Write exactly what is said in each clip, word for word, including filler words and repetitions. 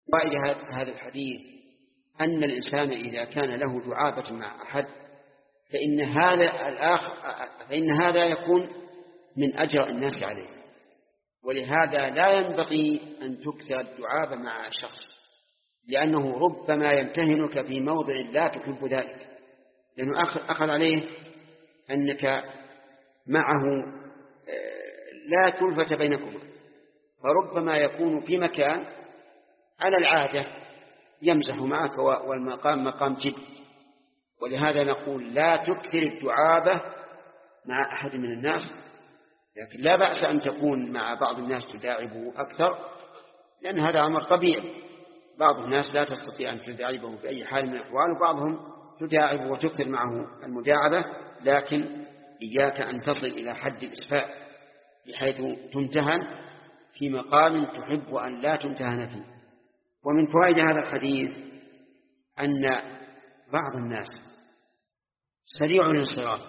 فائدة هذا الحديث أن الإنسان إذا كان له دعابة مع أحد فإن هذا الآخر فإن هذا يكون من أجر الناس عليه، ولهذا لا ينبغي أن تكثر الدعابة مع شخص، لأنه ربما يمتهنك في موضع لا تحب ذلك، لأنه أخذ عليه أنك معه لا كلفة بينكما، فربما يكون في مكان على العادة يمزح معك والمقام مقام جد، ولهذا نقول لا تكثر الدعابة مع أحد من الناس، لكن لا بأس أن تكون مع بعض الناس تداعبه أكثر، لأن هذا أمر طبيعي. بعض الناس لا تستطيع أن تداعبه في أي حال من الأحوال، وبعضهم تداعبه وتكثر معه المداعبة، لكن إياك أن تصل إلى حد الإسفاء بحيث تمتهن في مقام تحب أن لا تمتهن فيه. ومن فوائد هذا الحديث أن بعض الناس سريع الانصراف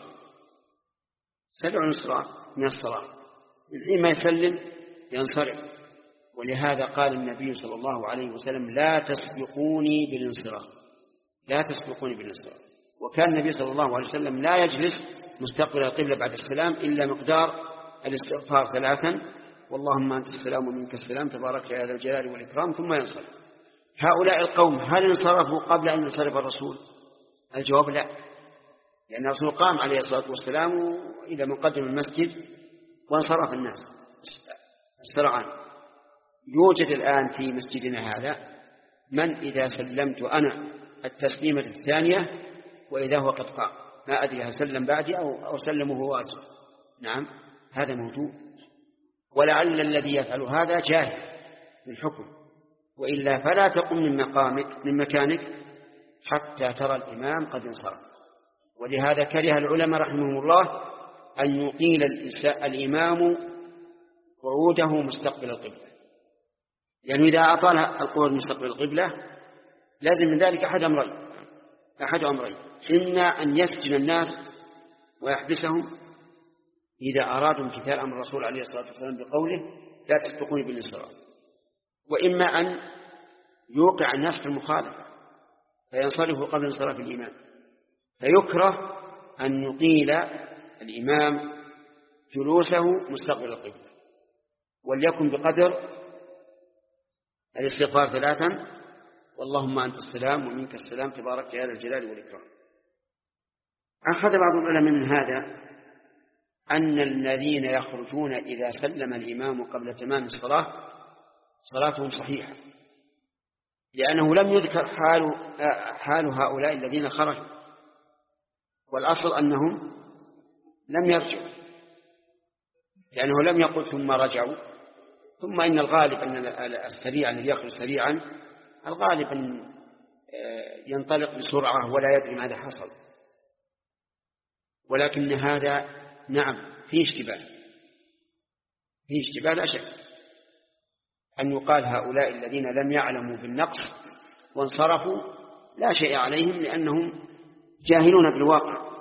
سريع الانصراف من الصلاة، من حين ما يسلم ينصرف، ولهذا قال النبي صلى الله عليه وسلم لا تسبقوني بالانصراف لا تسبقوني بالانصراف. وكان النبي صلى الله عليه وسلم لا يجلس مستقبل القبلة بعد السلام إلا مقدار الاستغفار ثلاثا، واللهم أنت السلام ومنك السلام تبارك يا ذا الجلال والإكرام، ثم ينصرف. هؤلاء القوم هل انصرفوا قبل أن ينصرف الرسول؟ الجواب لا، لأن الرسول قام عليه الصلاة والسلام إلى مقدم المسجد وانصرف الناس السرعان. يوجد الآن في مسجدنا هذا من إذا سلمت أنا التسليمة الثانية وإذا هو قد قام، ما أدري هل سلم بعدي أو, أو سلمه هو أسرع. نعم هذا موجود، ولعل الذي يفعل هذا جاهل بالحكم، وإلا فلا تقم من مقامك من مكانك حتى ترى الإمام قد انصرف. ولهذا كره العلماء رحمهم الله أن يطيل الإمام قعوده مستقبل القبلة، يعني إذا أطال القعود مستقبل القبلة لازم من ذلك أحد أمرين أحد أمرين إما أن يسجن الناس ويحبسهم إذا أرادوا امتثال أمر الرسول عليه الصلاة والسلام بقوله لا تسبقوني بالانصراف، وإما أن يوقع الناس في المخالفة فينصرفوا قبل انصراف الإمام. فيكره أن يطيل الإمام جلوسه مستقبل القبلة، وليكن بقدر الاستغفار ثلاثا، واللهم أنت السلام ومنك السلام تبارك يا ذا الجلال والإكرام. أخذ بعض العلماء من هذا أن الذين يخرجون إذا سلم الإمام قبل تمام الصلاة صلاتهم صحيحة، لأنه لم يذكر حال, حال هؤلاء الذين خرجوا، والأصل أنهم لم يرجعوا، لأنه لم يقل ثم رجعوا. ثم إن الغالب أن السريع الذي يخرج سريعا الغالب أن ينطلق بسرعة ولا يدري ماذا حصل، ولكن هذا نعم فيه اشتباه فيه اشتباه لا شك أن يقال هؤلاء الذين لم يعلموا بالنقص وانصرفوا لا شيء عليهم لأنهم جاهلون بالواقع.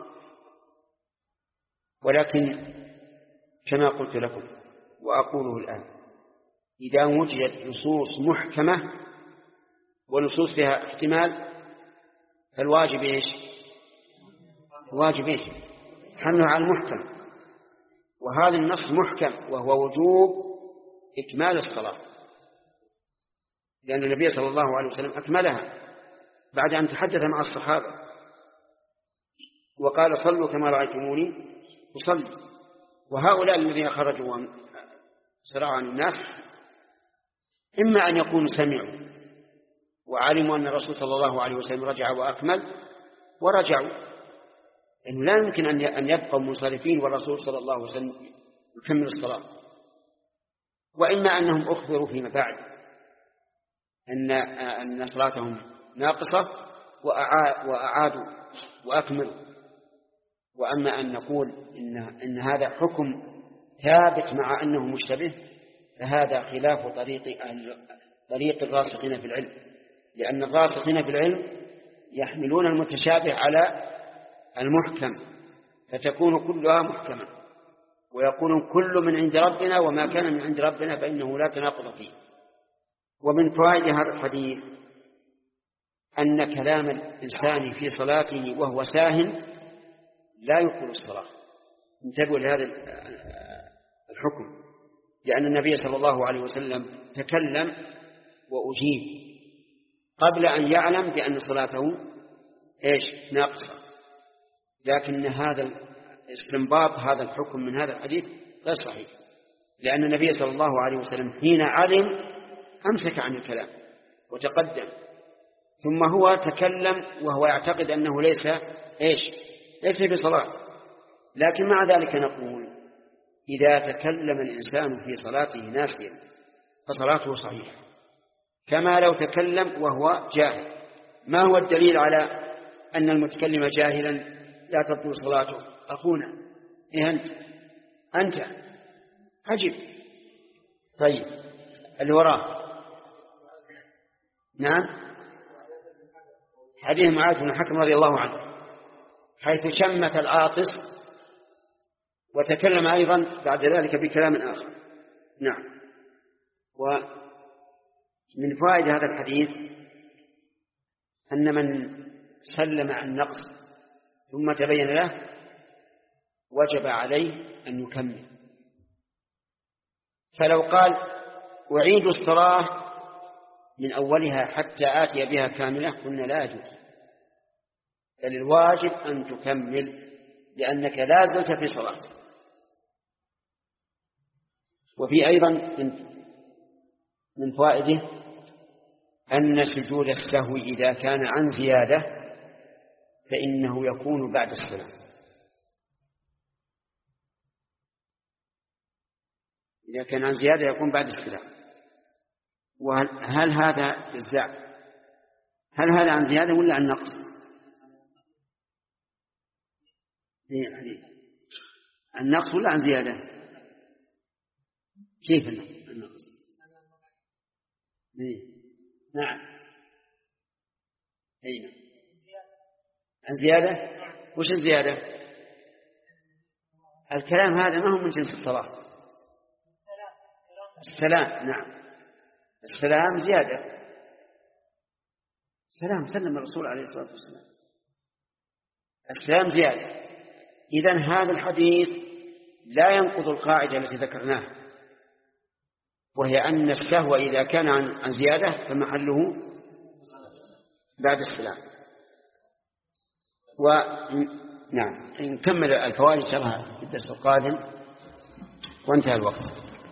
ولكن كما قلت لكم وأقوله الآن، إذا وجدت نصوص محكمة ونصوص فيها احتمال فالواجب إيش؟ الواجب إيش؟ حمله على المحكم، وهذا النص محكم وهو وجوب إكمال الصلاة، لأن النبي صلى الله عليه وسلم أكملها بعد أن تحدث مع الصحابة وقال صلوا كما رأيتموني أصلي. وهؤلاء الذين خرجوا سرعوا عن الناس إما أن يكونوا سمعوا وعلموا أن الرسول صلى الله عليه وسلم رجع وأكمل ورجعوا، إنه لا يمكن أن يبقوا منصرفين والرسول صلى الله عليه وسلم يكمل الصلاة. وإما أنهم أخبروا فيما بعد أن أن صلاتهم ناقصة وأعادوا وأكملوا. وأما أن نقول إن, إن هذا حكم ثابت مع أنه مشتبه فهذا خلاف طريق طريق الراسخين في العلم، لأن الراسخين في العلم يحملون المتشابه على المحكم فتكون كلها محكمة، ويقولون كل من عند ربنا وما كان من عند ربنا فإنه لا تناقض فيه. ومن فوائد هذا الحديث أن كلام الإنسان في صلاته وهو ساهٍ لا يبطل الصلاة. انتبهوا لهذا الحكم، لأن النبي صلى الله عليه وسلم تكلم وأجيب قبل أن يعلم بأن صلاته إيش ناقصة، لكن هذا استنباط هذا الحكم من هذا الحديث غير صحيح، لأن النبي صلى الله عليه وسلم حين علم أمسك عن الكلام وتقدم، ثم هو تكلم وهو يعتقد أنه ليس إيش ليس بصلاة. لكن مع ذلك نقول إذا تكلم الإنسان في صلاته ناسيا فصلاته صحيحة، كما لو تكلم وهو جاهل. ما هو الدليل على أن المتكلم جاهلا لا تبطل صلاته؟ أخونا إيه أنت أنت أجب. طيب اللي وراه نعم حديث معاذ بن الحكم رضي الله عنه حيث شمت العاطس وتكلم أيضا بعد ذلك بكلام آخر. نعم. ومن فوائد هذا الحديث أن من سلم عن نقص ثم تبين له وجب عليه أن يكمل، فلو قال أعيد الصلاة من أولها حتى آتي بها كاملة قلنا لا يجوز، بل الواجب أن تكمل لأنك لا زلت في صلاة. وفي أيضا من فوائده أن سجود السهو إذا كان عن زيادة فإنه يكون بعد السلام. إذا كان عن زيادة يكون بعد السلام. وهل هذا جزاء؟ هل هذا عن زيادة ولا عن نقص؟ عن نقص ولا عن زيادة؟ كيف النقص؟ نعم أين عن زيادة؟ وش الزيادة؟ الكلام هذا ما هو من جنس الصلاة. السلام نعم السلام زيادة. السلام سلم الرسول عليه الصلاة والسلام، السلام زيادة. إذن هذا الحديث لا ينقض القاعدة التي ذكرناها، وهي أن السهو إذا كان عن زيادة فمحله بعد السلام. ونعم نكمل الفوائد إن شاء الله في الدرس القادم وانتهى الوقت.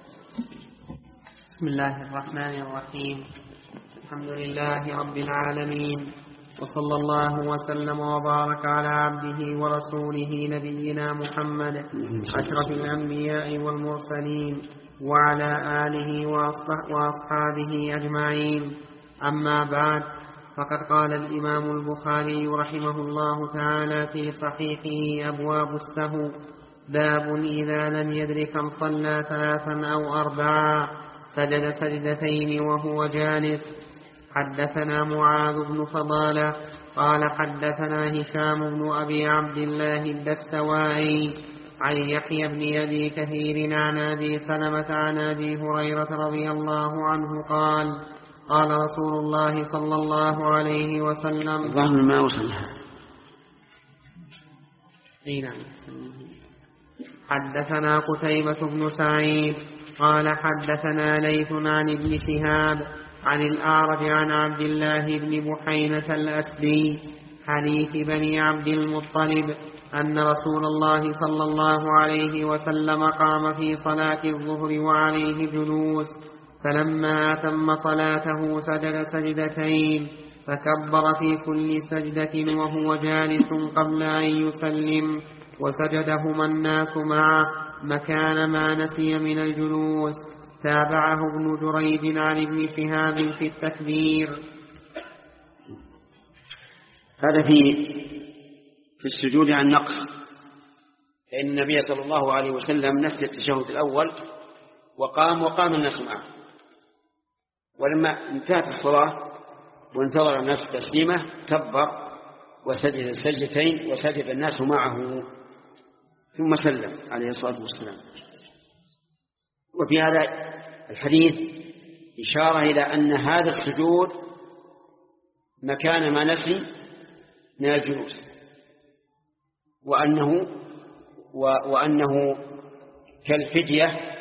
بسم الله الرحمن الرحيم. الحمد لله رب العالمين، وصلى الله وسلم وبارك على عبده ورسوله نبينا محمد أشرف الأنبياء والمرسلين وعلى آله وأصحابه أجمعين. أما بعد، فقد قال الإمام البخاري رحمه الله تعالى في صحيحه أبواب السهو: باب إذا لم يدر كم صلى ثلاثا أو أربعا سجد سجدتين وهو جالس. حدثنا معاذ بن فضالة قال حدثنا هشام بن أبي عبد الله الدستوائي عن يحيى بن أبي كثير عن أبي سلمة عن أبي هريرة رضي الله عنه قال: قال رسول الله صلى الله عليه وسلم: ما وصلها. حدثنا قتيبة بن سعيد قال حدثنا ليث عن ابن شهاب عن الأعرج عن عبد الله بن بحينة الأسدي حليف بني عبد المطلب أن رسول الله صلى الله عليه وسلم قام في صلاة الظهر وعليه جلوس، فلما أتم صلاته سجد سجدتين، فكبر في كل سجدة وهو جالس قبل أن يسلم، وسجدهما الناس معه مكان ما نسي من الجلوس. تابعه ابن جريج عن ابن شهاب في التكبير. هذا في في السجود عن نقص، فإن النبي صلى الله عليه وسلم نسي التشهد الأول وقام وقام الناس معه، ولما انتهت الصلاة وانتظر الناس تسليمه كبر وسجد سجدتين وسجد الناس معه ثم سلم عليه الصلاة والسلام. وفي هذا الحديث إشارة إلى أن هذا السجود مكان ما نسي من الجلوس، وأنه وأنه كالفدية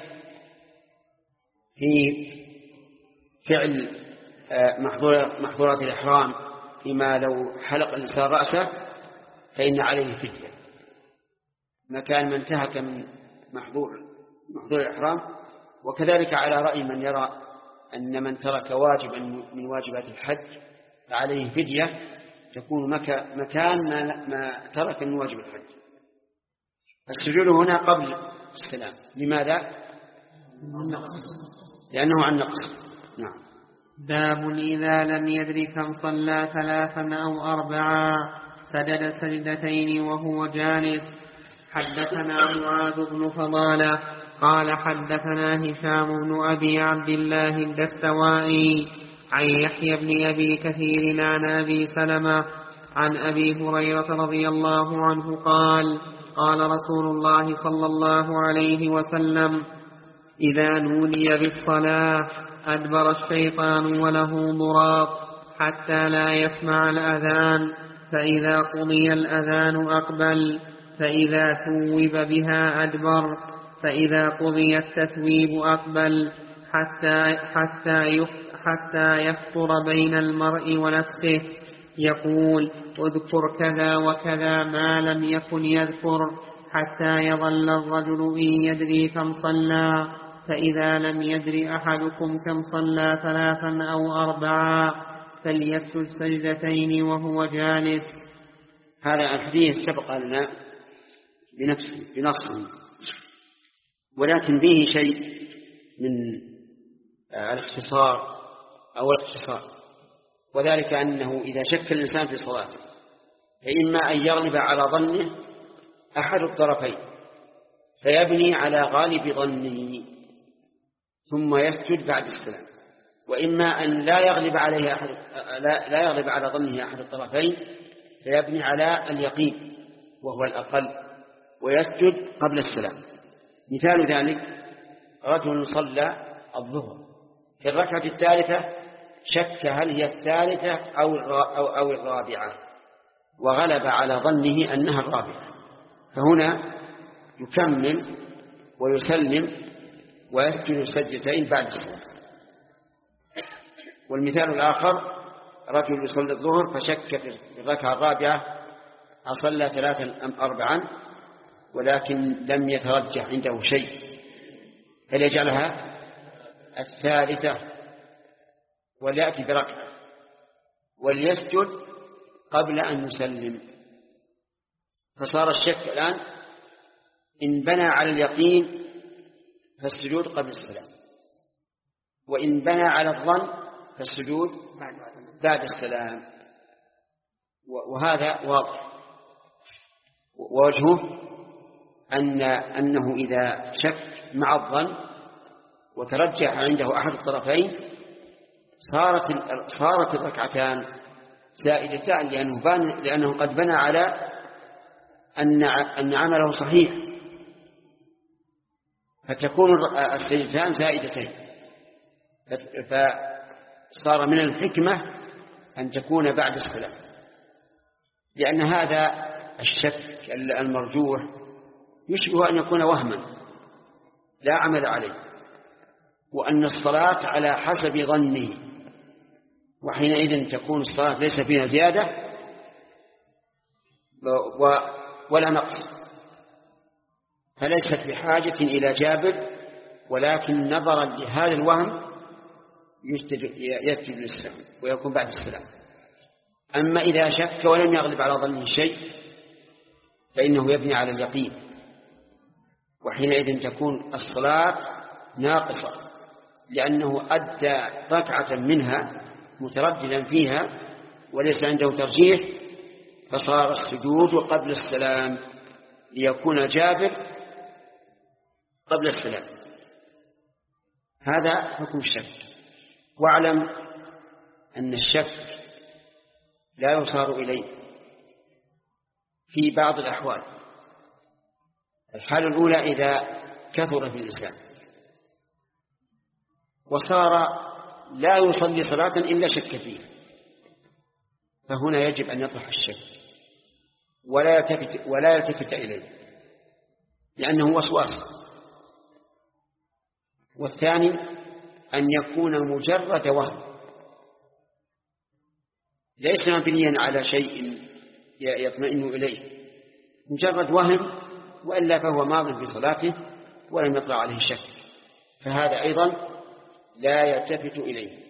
في فعل محظورات الإحرام، فيما لو حلق الإنسان رأسه فإن عليه فدية مكان من انتهك من محظور محظور الإحرام. وكذلك على رأي من يرى أن من ترك واجبا من واجبات الحج فعليه فدية تكون مكان ما, ما ترك من واجب الحج. السجود هنا قبل السلام. لماذا؟ لأنه عن نقص. نعم. باب إذا لم يدر كم صلى ثلاثا أو أربعا سجد سجدتين وهو جالس. حدثنا معاذ بن فضالة قال حدثنا هشام بن أبي عبد الله الدستوائي عن يحيى بن أبي كثير عن أبي سلمة عن أبي هريرة رضي الله عنه قال قال رسول الله صلى الله عليه وسلم إذا نودي بالصلاة أدبر الشيطان وله ضراط حتى لا يسمع الأذان، فإذا قضي الأذان أقبل، فإذا ثوب بها أدبر، فإذا قضي التثويب أقبل، حتى, حتى, حتى يفطر بين المرء ونفسه يقول اذكر كذا وكذا ما لم يكن يذكر، حتى يظل الرجل إن يدري كم صلى، فإذا لم يدري أحدكم كم صلى ثلاثا أو أربعا فليسجد سجدتين وهو جالس. هذا الحديث سبق لنا بنفسه بنصه، ولكن به شيء من الاختصار أو الاختصار، وذلك أنه إذا شك الإنسان في صلاته فإما أن يغلب على ظنه أحد الطرفين فيبني على غالب ظنه ثم يسجد بعد السلام، وإما أن لا يغلب عليه أحد لا, لا يغلب على ظنه أحد الطرفين فيبني على اليقين وهو الأقل ويسجد قبل السلام. مثال ذلك رجل صلى الظهر في الركعة الثالثة شك هل هي الثالثة أو أو أو الرابعة وغلب على ظنه أنها الرابعة، فهنا يكمل ويسلم ويسجد سجدتين بعد السلام. والمثال الآخر رجل يصلي الظهر فشك في الركعة الرابعة أصلى ثلاثا أم أربعا ولكن لم يترجح عنده شيء فليجعلها الثالثة وليأتي بركعة وليسجد قبل أن يسلم. فصار الشك الآن إن بنى على اليقين فالسجود قبل السلام، وإن بنى على الظن فالسجود بعد السلام، وهذا واضح. ووجهه أن أنه إذا شك مع الظن وترجح عنده أحد الطرفين صارت صارت الركعتان زائدتان، لأنه بان لأنه قد بنى على أن أن عمله صحيح، فتكون السجدتان زائدتين. فصار من الحكمة أن تكون بعد السلام، لأن هذا الشك المرجوح يشبه أن يكون وهما لا عمل عليه، وأن الصلاة على حسب ظنه، وحينئذ تكون الصلاة ليس فيها زيادة ولا نقص، فليست بحاجة إلى جابر، ولكن نظرا لهذا الوهم يسجد للسلام ويكون بعد السلام. أما إذا شك ولم يغلب على ظنه شيء فإنه يبني على اليقين، وحينئذ تكون الصلاة ناقصة لأنه أدى ركعة منها مترددا فيها وليس عنده ترجيح، فصار السجود قبل السلام ليكون جابر قبل السلام. هذا حكم الشك. واعلم أن الشك لا يصار إليه في بعض الأحوال. الحالة الأولى إذا كثر في الإنسان وصار لا يصلي صلاة إلا شك فيها، فهنا يجب أن يطرح الشك ولا يلتفت, ولا يلتفت إليه لأنه وسواس. والثاني أن يكون مجرد وهم ليس مبنيا على شيء يطمئن إليه، مجرد وهم، وإلا فهو ماض في صلاته ولم يطلع عليه شك، فهذا أيضا لا يلتفت إليه.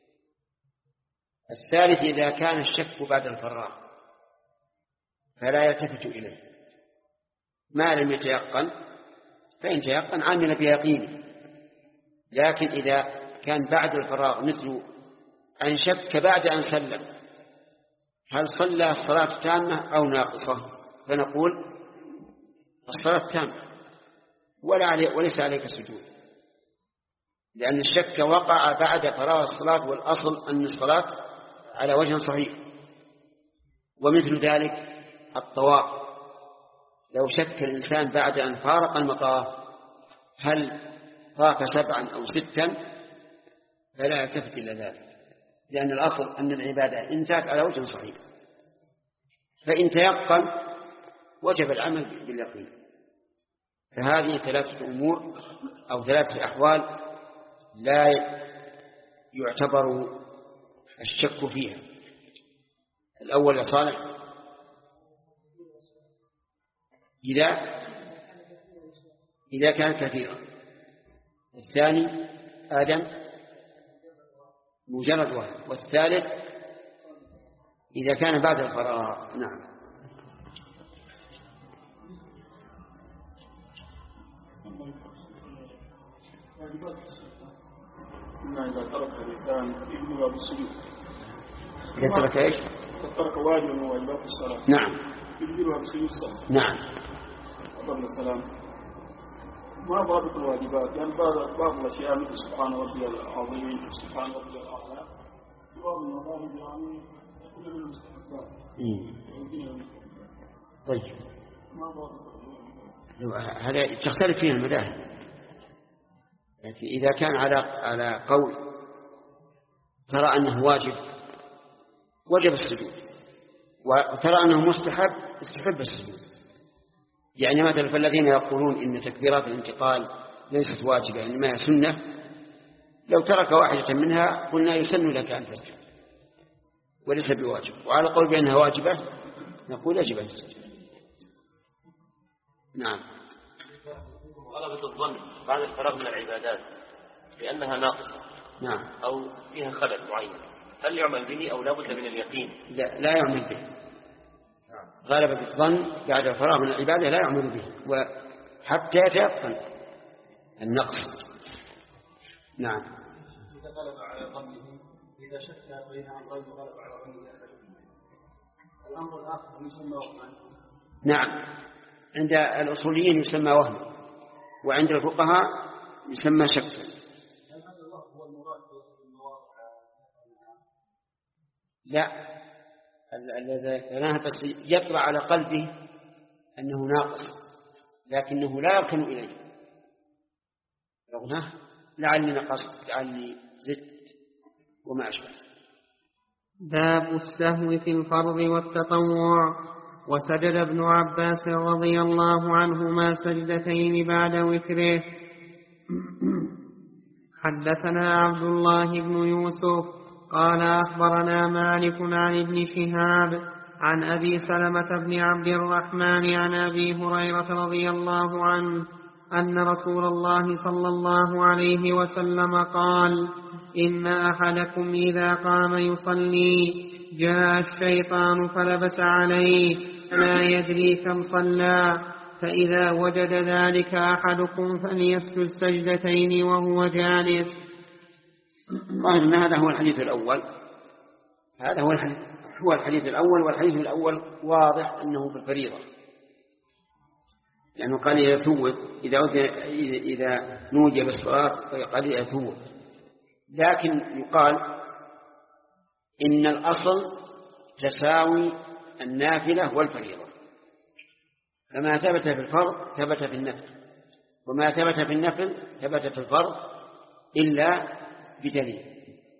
الثالث إذا كان الشك بعد الفراغ فلا يلتفت إليه ما لم يتيقن، فإن تيقن عمل بيقينه. لكن إذا كان بعد الفراغ مثل أن شك بعد أن سلم هل صلى الصلاة تامة أو ناقصة، فنقول الصلاة تامة ولا علي وليس عليك السجود، لأن الشك وقع بعد فراغ الصلاة، والأصل أن الصلاة على وجه صحيح. ومثل ذلك الطواف، لو شك الإنسان بعد أن فارق المطاف هل طاف سبعا أو ستا فلا يلتفت إلى ذلك، لأن الأصل أن العبادة انتهت على وجه صحيح. فإن تيقن وجب العمل باليقين. فهذه ثلاثة أمور أو ثلاثة أحوال لا يعتبر الشك فيها. الأول يا صالح إذا إذا كان كثيرا. الثاني آدم مجرد وهم. والثالث إذا كان بعد الفراغ. نعم. إذا ترك الإنسان يبلغ بالسجود. إذا ترك إيش؟ ترك واجب من واجبات الصلاة. نعم. يبلغ بالسجود الصلاة. نعم. قبل السلام. ما ضابط الواجبات؟ يعني بعض بعض الأشياء مثل سبحان ربي العظيم، سبحان ربي الأعلى، بعض المذاهب يعني كل من المستحبات. طيب. ما ضابط هذا تختلف فيه المذاهب. لكن إذا كان على على قول ترى أنه واجب وجب السجود، وترى أنه مستحب استحب السجود. يعني مثلا فالذين يقولون إن تكبيرات الانتقال ليست واجبة إنما هي سنة، لو ترك واحدة منها قلنا يسن لك أن تسجد وليس بواجب. وعلى قول بأنها واجبة نقول يجب أن تسجد. نعم. غلبة الظن بعد الفراغ من العبادات بأنها ناقصة نعم أو فيها خلل معين، هل يعمل به أو لا بد من اليقين؟ لا, لا يعمل به. غلبة الظن بعد الفراغ من العبادة لا يعمل به وحتى يتيقن النقص. نعم. إذا غلب على ظنه، إذا شك بين أمرين غلب على ظنه الأمر الآخر يسمى وهما. نعم. عند الأصوليين يسمى وهم، وعند الفقهاء يسمى شك. هل هذا الوهم هو المراد بالمواضع؟ لا، الذي ذكرناه بس يطلع على قلبه أنه ناقص لكنه لا يركن إليه، رغم لعلي نقصت لعلي زدت وما أشبه. باب السهو في الفرض والتطوع. وسجد ابن عباس رضي الله عنهما سجدتين بعد وتره. حدثنا عبد الله بن يوسف قال أخبرنا مالك عن ابن شهاب عن أبي سلمة بن عبد الرحمن عن أبي هريرة رضي الله عنه أن رسول الله صلى الله عليه وسلم قال: إن أحدكم إذا قام يصلي جاء الشيطان فلبس عليه لا يدري كم صلى، فإذا وجد ذلك أحدكم فليسجد سجدتين وهو جالس. ظاهر أن هذا هو الحديث الأول. هذا هو الحديث, هو الحديث الأول والحديث الأول واضح أنه بالفريضة، لأنه قال إذا ثوب إذا, إذا نودي بالصلاة فقال إذا ثوب. لكن يقال إن الأصل تساوي النافلة والفريضة، فما ثبت في الفرض ثبت في النفل، وما ثبت في النفل ثبت في الفرض إلا بدليل.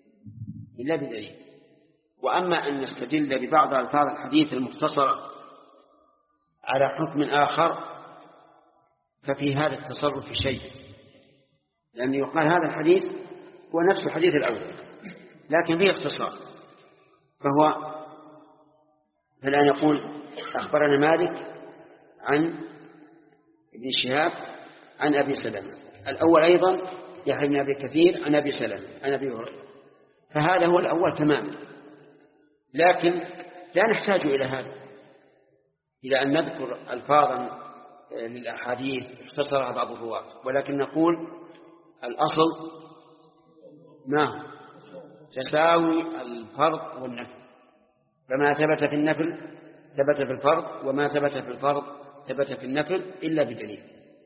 إلا بدليل. وأما أن نستدل ببعض ألفاظ الحديث المختصرة على حكم آخر ففي هذا التصرف شيء، لأن يقال هذا الحديث هو نفس الحديث الأول لكن فيه اختصار. فهو فالآن يقول أخبرنا مالك عن ابن شهاب عن أبي سلمة، الأول أيضا يحيى بن أبي كثير عن أبي سلمة عن أبي هريرة، فهذا هو الأول تماما. لكن لا نحتاج إلى هذا، إلى أن نذكر ألفاظا للأحاديث اختصرها بعض الرواة، ولكن نقول الأصل ما تساوي الفرض والنفل، فما ثبت في النفل ثبت في الفرض، وما ثبت في الفرض ثبت في النفل إلا بدليل.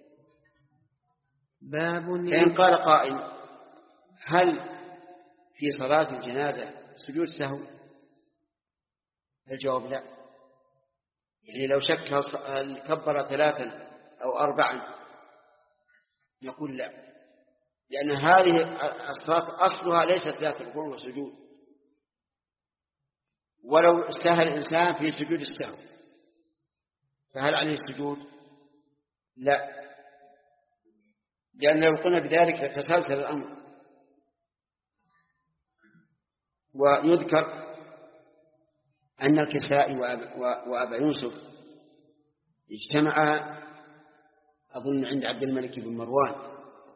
باب فإن قال قائل هل في صلاة الجنازة سجود سهو؟ الجواب لا. يعني لو شك هل كبر ثلاثا أو أربعا نقول لا، لأن هذه الصلاة أصلها ليست ذات ركوع وسجود. ولو سهى الإنسان في سجود السهو فهل عليه السجود؟ لا، لأن لو قلنا بذلك لتسلسل الأمر. ويذكر أن الكسائي وأبا يوسف اجتمعا أظن عند عبد الملك بن مروان،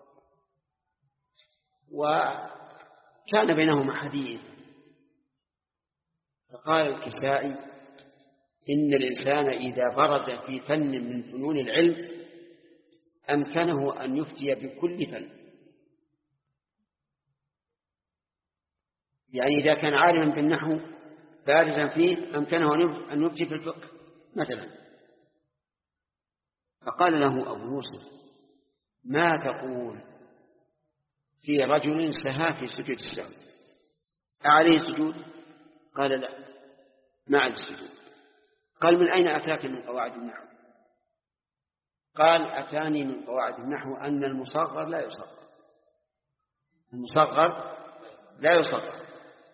وكان بينهما حديث، فقال الكسائي إن الإنسان إذا برز في فن من فنون العلم أمكنه أن يفتي بكل فن. يعني إذا كان عالما بالنحو بارزا فيه أمكنه أن يفتي في الفقه مثلا. فقال له أبو يوسف ما تقول في رجل سهى في سجود السهو أعليه سجود؟ قال لا ما عليه السجود. قال من أين أتاك من قواعد النحو؟ قال أتاني من قواعد النحو أن المصغر لا يصغر، المصغر لا يصغر.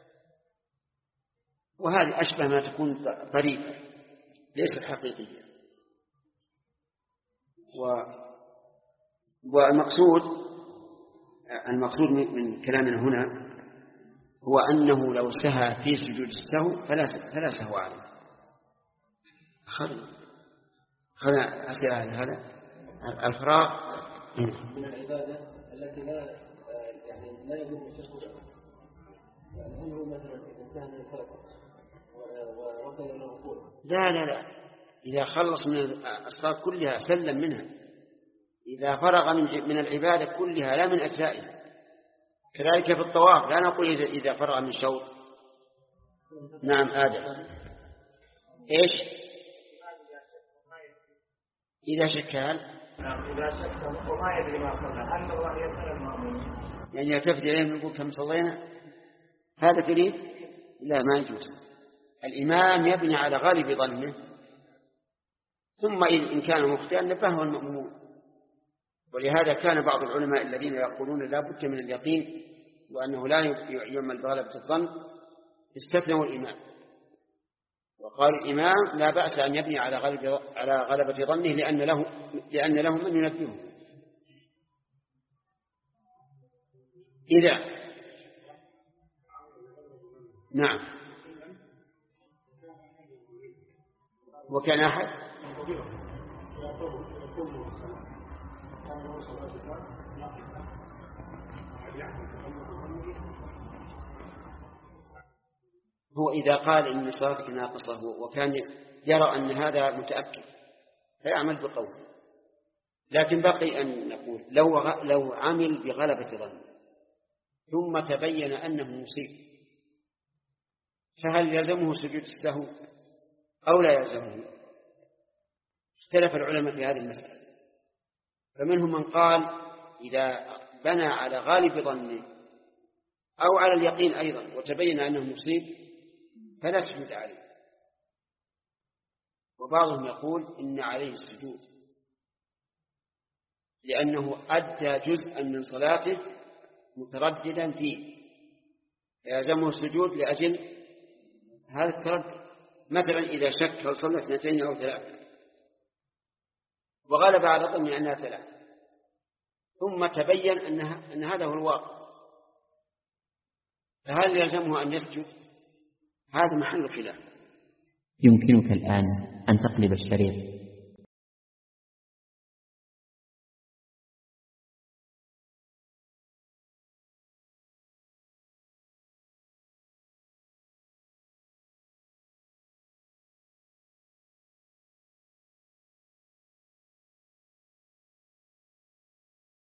وهذه أشبه ما تكون طريقة ليست حقيقية. و... والمقصود المقصود من كلامنا هنا هو أنه لو سهى في سجود السهو فلا فلا سهو عليه. خل خل أسئلة على هذا الفراغ من العبادة التي لا يعني لا يجوز الشرك. يعني هل هو مثلا إذا انتهى من الفرق ووصل إلى الركوع؟ لا لا لا، إذا خلص من الصلاة كلها سلم منها، إذا فرغ من من العبادة كلها لا من أجزائها. كذلك في الطواف لا نقول إذا إذا فرغ من شوط. نعم آدم إيش؟ إذا شك هل إذا شك وما يدري ما صلى هل الله يسأل المأمون؟ يعني يلتفت إليهم ويقول كم صلينا؟ هذا تريد؟ لا ما يجوز. الإمام يبني على غالب ظنه، ثم إن كان مخطئا نبهه المأمومون. ولهذا كان بعض العلماء الذين يقولون لا بد من اليقين وأنه لا يعمل بغلبة الظن استثنوا الإمام، وقال الإمام لا بأس أن يبني على غلبة على غلبة ظنه لأن له لأن له من ينبهه. إذا نعم وكان أحد هو إذا قال إن صلاتك ناقصة وكان يرى أن هذا متأكد فيعمل بقوله. لكن بقي أن نقول لو لو عمل بغلبة ظنه ثم تبين أنه مصيب فهل يلزمه سجود السهو أو لا يلزمه؟ اختلف العلماء في هذه المسألة، فمنهم من قال إذا بنى على غالب ظنه أو على اليقين أيضا وتبين أنه مصيب فلا سجود عليه، وبعضهم يقول إن عليه السجود لأنه أدى جزءا من صلاته مترددا فيه يلزمه السجود لأجل هذا التردد. مثلا إذا شك هل صلى اثنتين أو ثلاثة وغلب على ظني أنها ثلاثة ثم تبين أنها أن هذا هو الواقع، فهل يلزمه أن يسجد؟ هذا محل خلاف. يمكنك الآن أن تقلب الشريط